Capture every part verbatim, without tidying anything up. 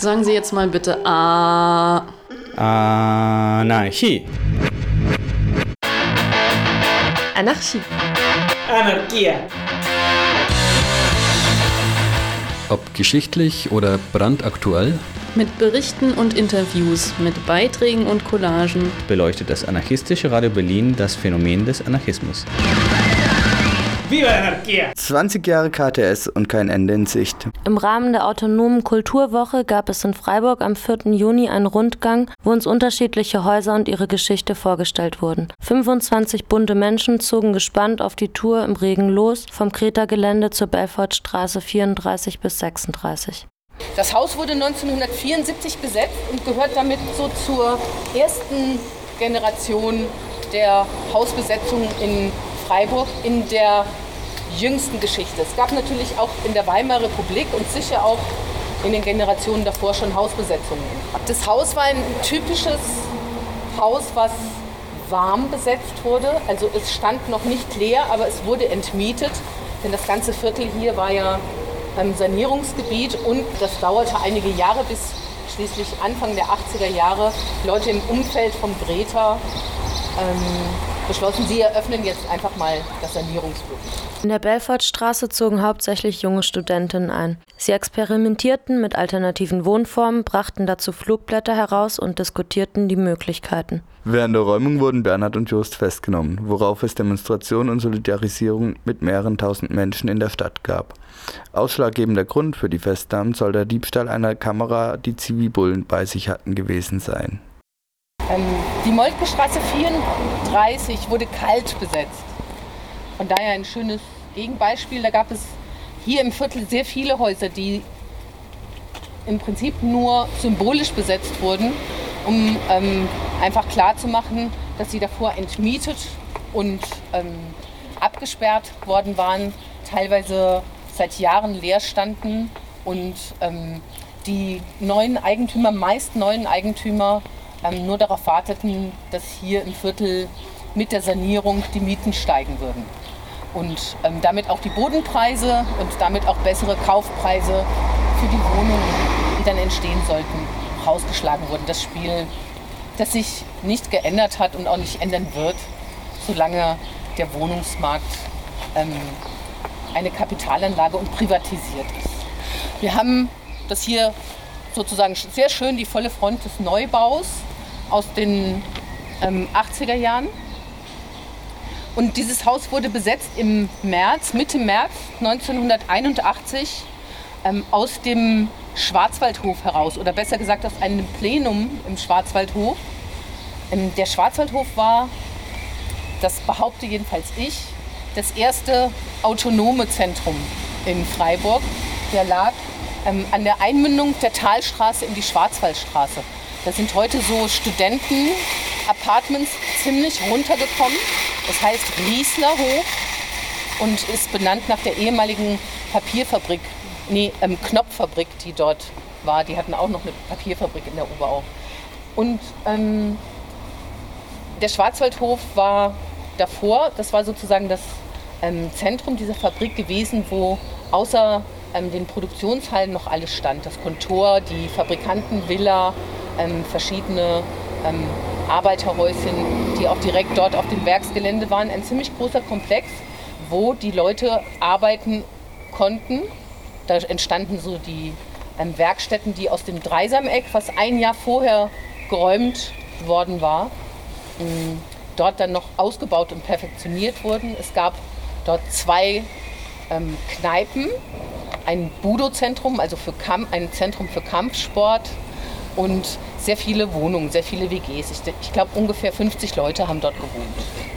Sagen Sie jetzt mal bitte A. Anarchie. Anarchie. Anarchia. Ob geschichtlich oder brandaktuell, Mit Berichten und Interviews, mit Beiträgen und Collagen beleuchtet das anarchistische Radio Berlin das Phänomen des Anarchismus. Viva Anarchia! zwanzig Jahre K T S und kein Ende in Sicht. Im Rahmen der Autonomen Kulturwoche gab es in Freiburg am vierten Juni einen Rundgang, wo uns unterschiedliche Häuser und ihre Geschichte vorgestellt wurden. fünfundzwanzig bunte Menschen zogen gespannt auf die Tour im Regen los, vom Kreta-Gelände zur Belfortstraße vierunddreißig bis sechsunddreißig. Das Haus wurde neunzehnhundertvierundsiebzig besetzt und gehört damit so zur ersten Generation der Hausbesetzung in Freiburg in der jüngsten Geschichte. Es gab natürlich auch in der Weimarer Republik und sicher auch in den Generationen davor schon Hausbesetzungen. Das Haus war ein typisches Haus, was warm besetzt wurde. Also es stand noch nicht leer, aber es wurde entmietet. Denn das ganze Viertel hier war ja ein Sanierungsgebiet und das dauerte einige Jahre, bis schließlich Anfang der achtziger Jahre Leute im Umfeld von Greta ähm, beschlossen, sie eröffnen jetzt einfach mal das Sanierungsgebiet. In der Belfortstraße zogen hauptsächlich junge Studentinnen ein. Sie experimentierten mit alternativen Wohnformen, brachten dazu Flugblätter heraus und diskutierten die Möglichkeiten. Während der Räumung wurden Bernhard und Jost festgenommen, worauf es Demonstrationen und Solidarisierung mit mehreren tausend Menschen in der Stadt gab. Ausschlaggebender Grund für die Festnahmen soll der Diebstahl einer Kamera, die Zivibullen bei sich hatten, gewesen sein. Ähm, die Moltke-Straße vierunddreißig wurde kalt besetzt. Von daher ein schönes Gegenbeispiel. Da gab es hier im Viertel sehr viele Häuser, die im Prinzip nur symbolisch besetzt wurden, um ähm, einfach klarzumachen, dass sie davor entmietet und ähm, abgesperrt worden waren, teilweise seit Jahren leer standen und ähm, die neuen Eigentümer, meist neuen Eigentümer, ähm, nur darauf warteten, dass hier im Viertel mit der Sanierung die Mieten steigen würden. Und ähm, damit auch die Bodenpreise und damit auch bessere Kaufpreise für die Wohnungen, die dann entstehen sollten, rausgeschlagen wurden. Das Spiel, das sich nicht geändert hat und auch nicht ändern wird, solange der Wohnungsmarkt ähm, eine Kapitalanlage und privatisiert ist. Wir haben das hier sozusagen sehr schön, die volle Front des Neubaus aus den ähm, achtziger Jahren. Und dieses Haus wurde besetzt im März, Mitte März neunzehnhunderteinundachtzig ähm, aus dem Schwarzwaldhof heraus, oder besser gesagt aus einem Plenum im Schwarzwaldhof. Ähm, der Schwarzwaldhof war, das behaupte jedenfalls ich, das erste autonome Zentrum in Freiburg. Der lag ähm, an der Einmündung der Talstraße in die Schwarzwaldstraße. Da sind heute so Studenten-Apartments ziemlich runtergekommen. Das heißt Rieslerhof und ist benannt nach der ehemaligen Papierfabrik, nee, ähm, Knopffabrik, die dort war. Die hatten auch noch eine Papierfabrik in der Oberau. Und ähm, der Schwarzwaldhof war davor, das war sozusagen das ähm, Zentrum dieser Fabrik gewesen, wo außer ähm, den Produktionshallen noch alles stand. Das Kontor, die Fabrikantenvilla, ähm, verschiedene ähm, Arbeiterhäuschen, die auch direkt dort auf dem Werksgelände waren. Ein ziemlich großer Komplex, wo die Leute arbeiten konnten. Da entstanden so die ähm, Werkstätten, die aus dem Dreisameck, was ein Jahr vorher geräumt worden war, ähm, dort dann noch ausgebaut und perfektioniert wurden. Es gab dort zwei ähm, Kneipen, ein Budo-Zentrum, also für Kamp- ein Zentrum für Kampfsport und sehr viele Wohnungen, sehr viele W Gs. Ich, ich glaube, ungefähr fünfzig Leute haben dort gewohnt.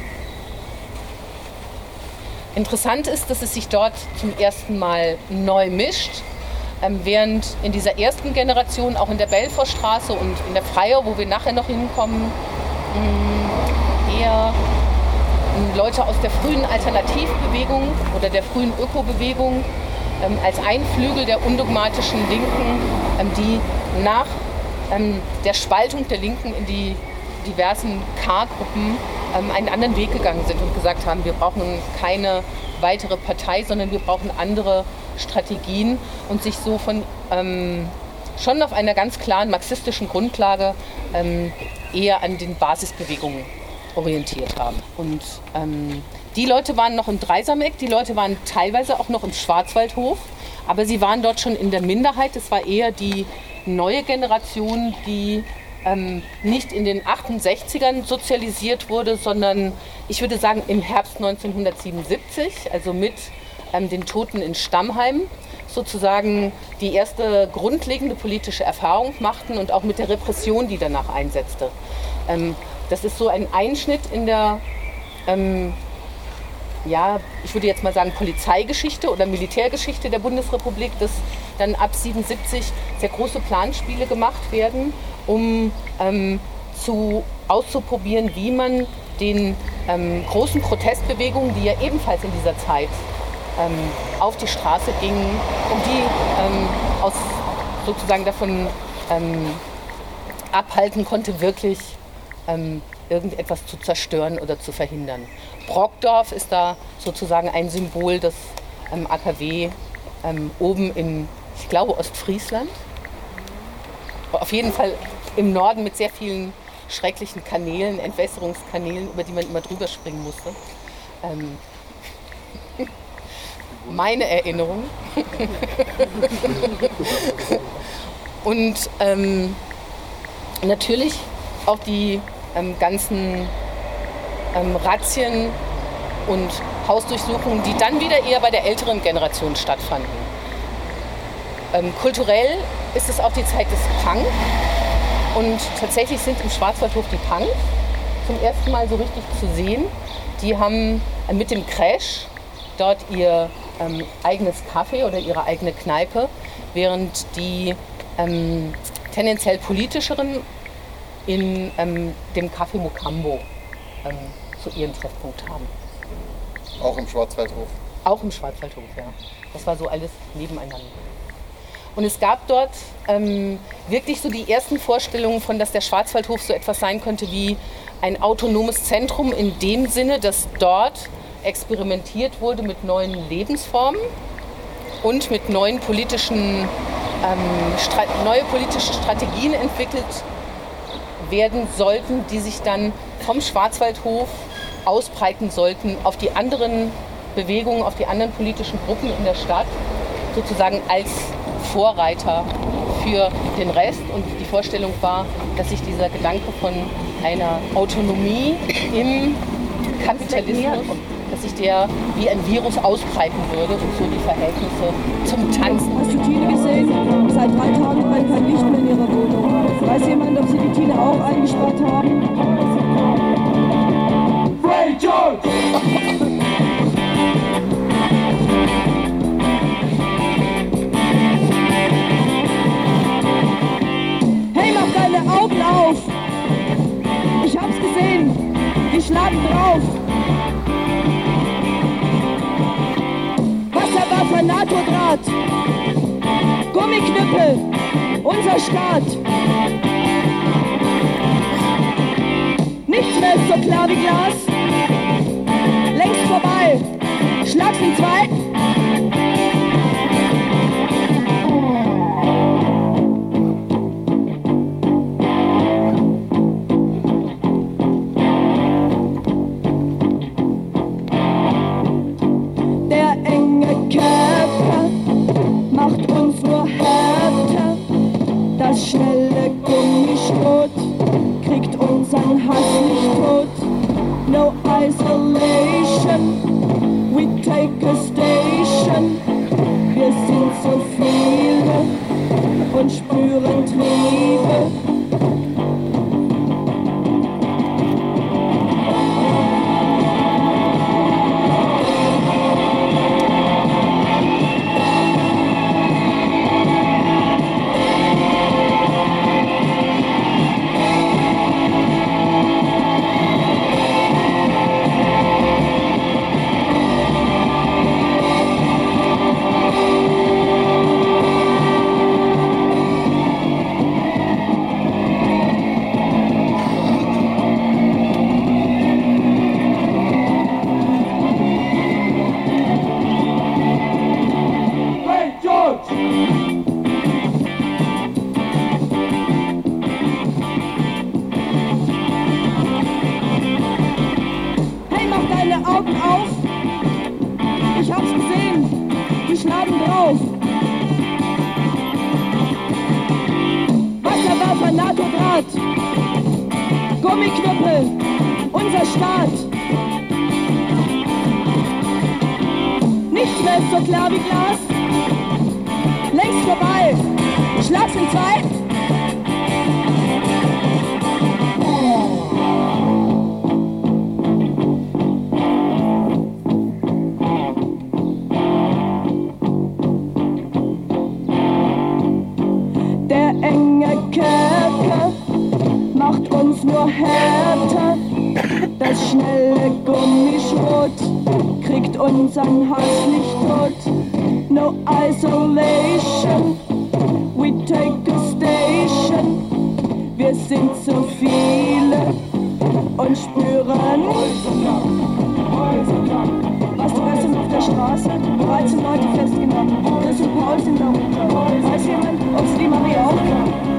Interessant ist, dass es sich dort zum ersten Mal neu mischt, ähm, während in dieser ersten Generation, auch in der Belfortstraße und in der Freier, wo wir nachher noch hinkommen, mh, eher mh, Leute aus der frühen Alternativbewegung oder der frühen Ökobewegung ähm, als ein Flügel der undogmatischen Linken, ähm, die nach ähm, der Spaltung der Linken in die diversen K-Gruppen ähm, einen anderen Weg gegangen sind und gesagt haben, wir brauchen keine weitere Partei, sondern wir brauchen andere Strategien und sich so von ähm, schon auf einer ganz klaren marxistischen Grundlage ähm, eher an den Basisbewegungen orientiert haben. Und ähm, die Leute waren noch im Dreisameck, die Leute waren teilweise auch noch im Schwarzwaldhof, aber sie waren dort schon in der Minderheit. Es war eher die neue Generation, die ähm, nicht in den achtundsechzigern sozialisiert wurde, sondern ich würde sagen im Herbst neunzehnhundertsiebenundsiebzig, also mit ähm, den Toten in Stammheim, sozusagen die erste grundlegende politische Erfahrung machten und auch mit der Repression, die danach einsetzte. Ähm, das ist so ein Einschnitt in der, ähm, ja, ich würde jetzt mal sagen, Polizeigeschichte oder Militärgeschichte der Bundesrepublik, dass dann ab siebenundsiebzig sehr große Planspiele gemacht werden, um ähm, zu, auszuprobieren, wie man den ähm, großen Protestbewegungen, die ja ebenfalls in dieser Zeit ähm, auf die Straße gingen, um die ähm, aus, sozusagen davon ähm, abhalten konnte, wirklich ähm, irgendetwas zu zerstören oder zu verhindern. Brockdorf ist da sozusagen ein Symbol des ähm, A K W ähm, oben in, ich glaube, Ostfriesland. Auf jeden Fall im Norden mit sehr vielen schrecklichen Kanälen, Entwässerungskanälen, über die man immer drüber springen musste. Ähm, meine Erinnerung. Und ähm, natürlich auch die ähm, ganzen ähm, Razzien und Hausdurchsuchungen, die dann wieder eher bei der älteren Generation stattfanden. Ähm, kulturell ist es auch die Zeit des Punk. Und tatsächlich sind im Schwarzwaldhof die Punks zum ersten Mal so richtig zu sehen. Die haben äh, mit dem Crash dort ihr ähm, eigenes Café oder ihre eigene Kneipe, während die ähm, tendenziell politischeren in ähm, dem Café Mocambo ähm, zu ihrem Treffpunkt haben. Auch im Schwarzwaldhof? Auch im Schwarzwaldhof, ja. Das war so alles nebeneinander. Und es gab dort ähm, wirklich so die ersten Vorstellungen von, dass der Schwarzwaldhof so etwas sein könnte wie ein autonomes Zentrum in dem Sinne, dass dort experimentiert wurde mit neuen Lebensformen und mit neuen politischen, ähm, Stra- neue politische Strategien entwickelt werden sollten, die sich dann vom Schwarzwaldhof ausbreiten sollten auf die anderen Bewegungen, auf die anderen politischen Gruppen in der Stadt, sozusagen als Vorreiter für den Rest. Und die Vorstellung war, dass sich dieser Gedanke von einer Autonomie im Kapitalismus, dass sich der wie ein Virus ausbreiten würde und so die Verhältnisse zum Tanzen. Hast du Tine gesehen? Seit drei Tagen brennt kein Licht mehr in ihrer Wohnung. Weiß jemand, ob sie die Tine auch eingesperrt haben? Hey, George! Hey, mach deine Augen auf! Ich hab's gesehen! Die schlagen drauf! Wasserwaffe, NATO-Draht! Gummiknüppel! Unser Staat! Nichts mehr ist so klar wie Glas! Längst vorbei! Schlag's in zwei! Das schnelle Gummischrot kriegt unseren Hass nicht tot. No isolation, we take a station. Wir sind so viele und spüren Triebe. die schlagen drauf. Wasserwerfer, NATO-Draht, Gummiknüppel, unser Staat. Nichts mehr ist so klar wie Glas. Längst vorbei. Schlag's in zwei. Der enge Kerker macht uns nur härter. Das schnelle Gummischrot kriegt unseren Hass nicht tot. No isolation, we take the station. Wir sind so viele und spüren, was du gestern auf der Straße? dreizehn Leute festgenommen. Chris und Paul sind darunter. Weiß jemand, ob sie die Marie auch kennen?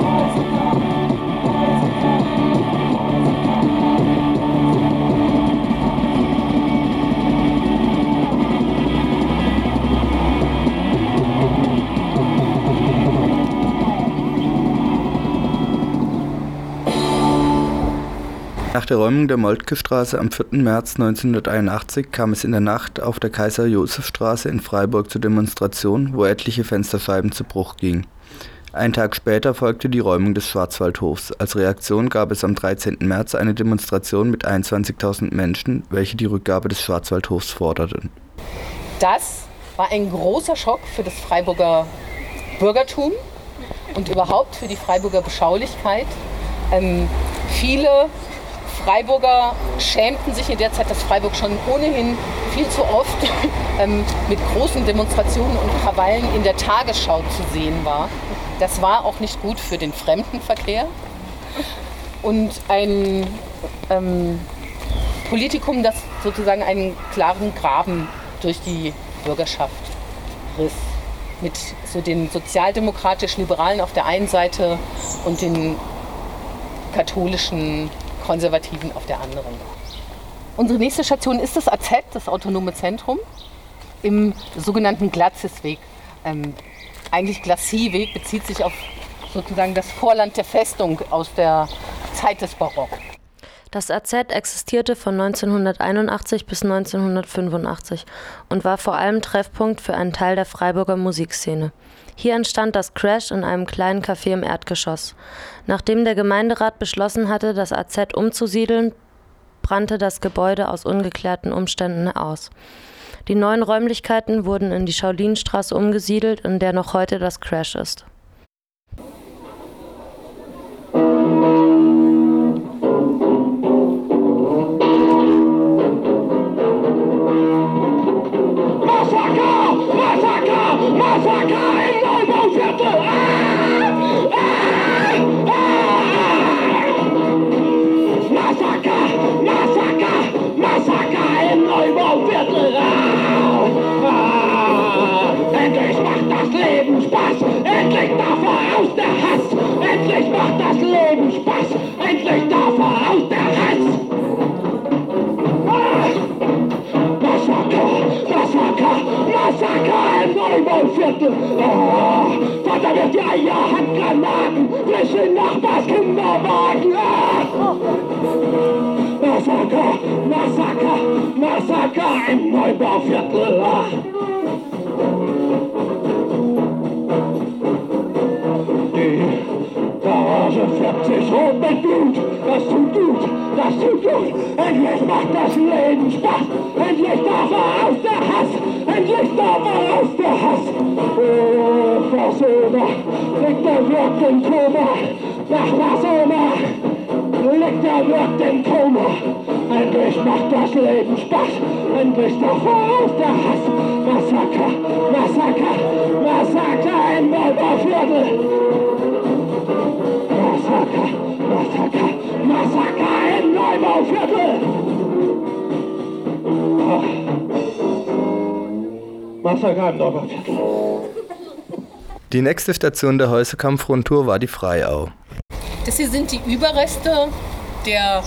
Nach der Räumung der Moltke-Straße am vierten März neunzehnhunderteinundachtzig kam es in der Nacht auf der Kaiser-Joseph-Straße in Freiburg zur Demonstration, wo etliche Fensterscheiben zu Bruch gingen. Einen Tag später folgte die Räumung des Schwarzwaldhofs. Als Reaktion gab es am dreizehnten März eine Demonstration mit einundzwanzigtausend Menschen, welche die Rückgabe des Schwarzwaldhofs forderten. Das war ein großer Schock für das Freiburger Bürgertum und überhaupt für die Freiburger Beschaulichkeit. Ähm, viele Freiburger schämten sich in der Zeit, dass Freiburg schon ohnehin viel zu oft ähm, mit großen Demonstrationen und Krawallen in der Tagesschau zu sehen war. Das war auch nicht gut für den Fremdenverkehr. Und ein ähm, Politikum, das sozusagen einen klaren Graben durch die Bürgerschaft riss. Mit so den sozialdemokratisch-liberalen auf der einen Seite und den katholischen Konservativen auf der anderen. Unsere nächste Station ist das A Z, das Autonome Zentrum, im sogenannten Glatzisweg. Ähm, eigentlich Glacieweg bezieht sich auf sozusagen das Vorland der Festung aus der Zeit des Barock. Das A Z existierte von neunzehnhunderteinundachtzig bis neunzehnhundertfünfundachtzig und war vor allem Treffpunkt für einen Teil der Freiburger Musikszene. Hier entstand das Crash in einem kleinen Café im Erdgeschoss. Nachdem der Gemeinderat beschlossen hatte, das A Z umzusiedeln, brannte das Gebäude aus ungeklärten Umständen aus. Die neuen Räumlichkeiten wurden in die Schaulinstraße umgesiedelt, in der noch heute das Crash ist. Massaker! Massaker! Massaker im Neubauviertel! Ah! Ah! Ah! Massaker! Massaker! Massaker im Neubauviertel! Ah! Ah! Endlich macht das Leben Spaß! Endlich darf er aus der Hass! Endlich macht das Leben Spaß! Endlich darf er aus der Hass! Ah! Massaker! Massaker! Massaker im Neubauviertel! Oh, Vater wird die Eier, Handgranaten, frische Nachbarskinderwagen! Ah! Massaker! Massaker! Massaker im Neubauviertel! Ah! Die Garage färbt sich rot mit Blut, das tut gut, das tut gut. Endlich macht das Leben Spaß, endlich darf er aus der Hass, endlich darf er aus der Hass. Oh, Versöhner, liegt der Wirt im Koma, Nachbarsoma, liegt der Wirt im Koma. Endlich macht das Leben Spaß, endlich darf er aus der Hass. Massaker, Massaker, Massaker im Neubauviertel. Massaker, Massaker, Massaker im Neubauviertel! Ach. Massaker im Neubauviertel. Die nächste Station der Häuserkampfrundtour war die Freiau. Das hier sind die Überreste der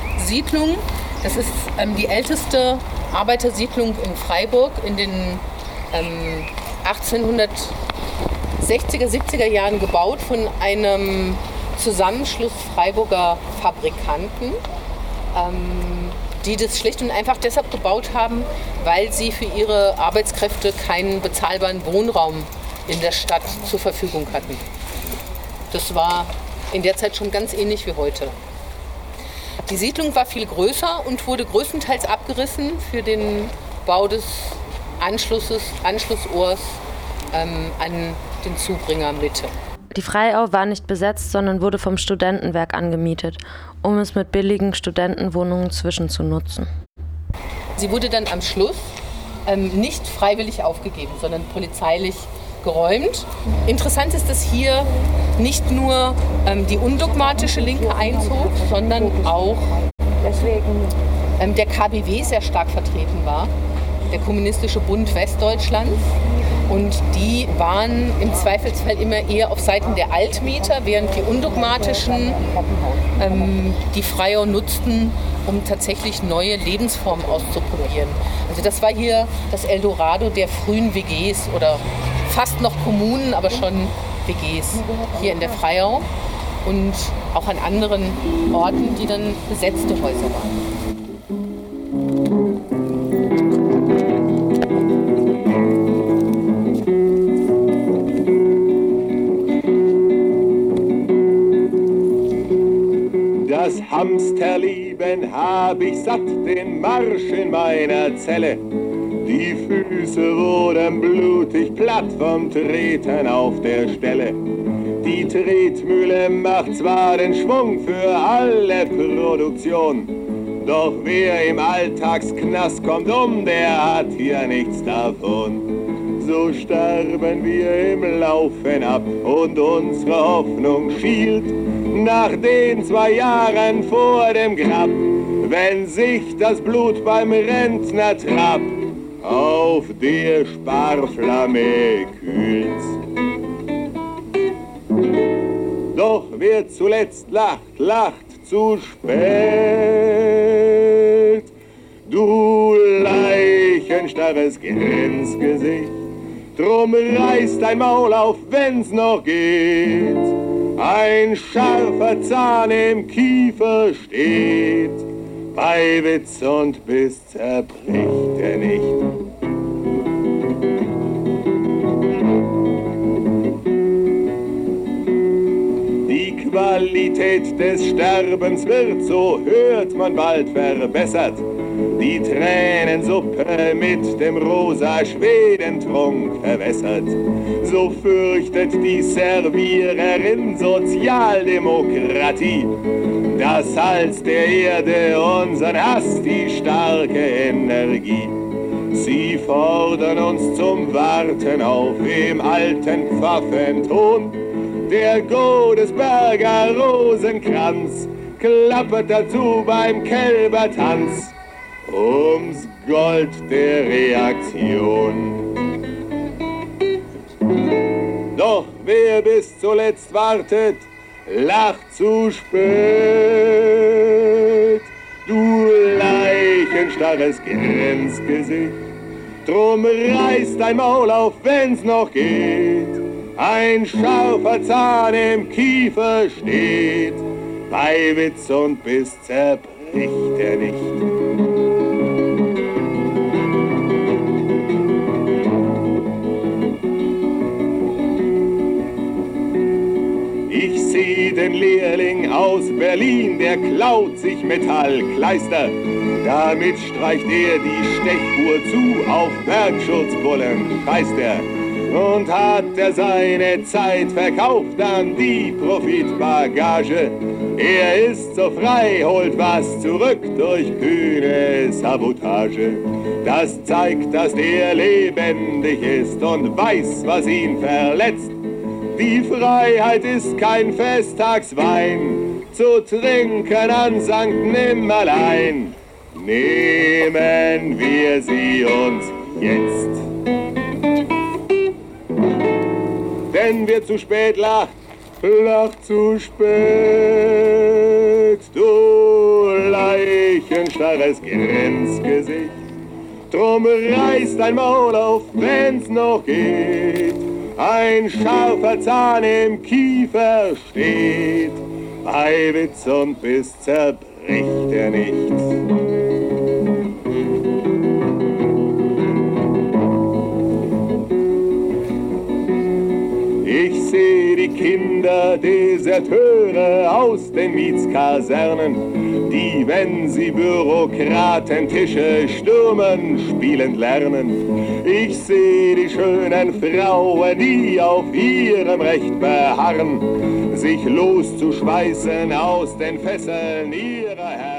Freiau-Siedlung. Das ist ähm, die älteste Arbeitersiedlung in Freiburg. In den ähm, achtzehnhundertsechziger, siebziger Jahren gebaut von einem Zusammenschluss Freiburger Fabrikanten, ähm, die das schlicht und einfach deshalb gebaut haben, weil sie für ihre Arbeitskräfte keinen bezahlbaren Wohnraum in der Stadt zur Verfügung hatten. Das war in der Zeit schon ganz ähnlich wie heute. Die Siedlung war viel größer und wurde größtenteils abgerissen für den Bau des Anschlusses, Anschlussohrs ähm, an den Zubringer Mitte. Die Freiau war nicht besetzt, sondern wurde vom Studentenwerk angemietet, um es mit billigen Studentenwohnungen zwischenzunutzen. Sie wurde dann am Schluss ähm, nicht freiwillig aufgegeben, sondern polizeilich geräumt. Interessant ist, dass hier nicht nur ähm, die undogmatische Linke einzog, sondern auch ähm, der K B W sehr stark vertreten war, der Kommunistische Bund Westdeutschlands. Und die waren im Zweifelsfall immer eher auf Seiten der Altmieter, während die undogmatischen ähm, die Freiau nutzten, um tatsächlich neue Lebensformen auszuprobieren. Also das war hier das Eldorado der frühen W Gs oder fast noch Kommunen, aber schon W Gs hier in der Freiau und auch an anderen Orten, die dann besetzte Häuser waren. Das Hamsterlieben hab ich satt, den Marsch in meiner Zelle. Die Füße wurden blutig platt vom Treten auf der Stelle. Die Tretmühle macht zwar den Schwung für alle Produktion, doch wer im Alltagsknast kommt um, der hat hier nichts davon. So sterben wir im Laufen ab und unsere Hoffnung schielt nach den zwei Jahren vor dem Grab, wenn sich das Blut beim Rentner Trab auf der Sparflamme kühlt. Doch wer zuletzt lacht, lacht zu spät. Du leichenstarres Grenzgesicht, drum reiß dein Maul auf, wenn's noch geht. Ein scharfer Zahn im Kiefer steht, bei Witz und Biss zerbricht er nicht. Die Qualität des Sterbens wird, so hört man bald, verbessert. Die Tränensuppe mit dem rosa Schwedentrunk verwässert. So fürchtet die Serviererin Sozialdemokratie das Salz der Erde, unseren Hass, die starke Energie. Sie fordern uns zum Warten auf im alten Pfaffenton. Der Godesberger Rosenkranz klappert dazu beim Kälbertanz ums Gold der Reaktion. Doch wer bis zuletzt wartet, lacht zu spät. Du leichenstarres Grenzgesicht, drum reiß dein Maul auf, wenn's noch geht. Ein scharfer Zahn im Kiefer steht, bei Witz und Biss zerbricht er nicht. Ich seh den Lehrling aus Berlin, der klaut sich Metallkleister. Damit streicht er die Stechfuhr zu, auf Bergschutzbullen scheißt er. Und hat er seine Zeit verkauft an die Profitbagage. Er ist so frei, holt was zurück durch kühne Sabotage. Das zeigt, dass er lebendig ist und weiß, was ihn verletzt. Die Freiheit ist kein Festtagswein, zu trinken an Sankt Nimmerlein. Nehmen wir sie uns jetzt. Denn wer zu spät lacht, lacht zu spät. Du leichenstarres Grenzgesicht, Drum reißt ein Maul auf, wenn's noch geht. Ein scharfer Zahn im Kiefer steht. Bei Witz und Biss zerbricht er nicht. Ich seh die Kinder Deserteure aus den Mietskasernen, die, wenn sie Bürokratentische stürmen, spielend lernen. Ich seh die schönen Frauen, die auf ihrem Recht beharren, sich loszuschweißen aus den Fesseln ihrer Herren.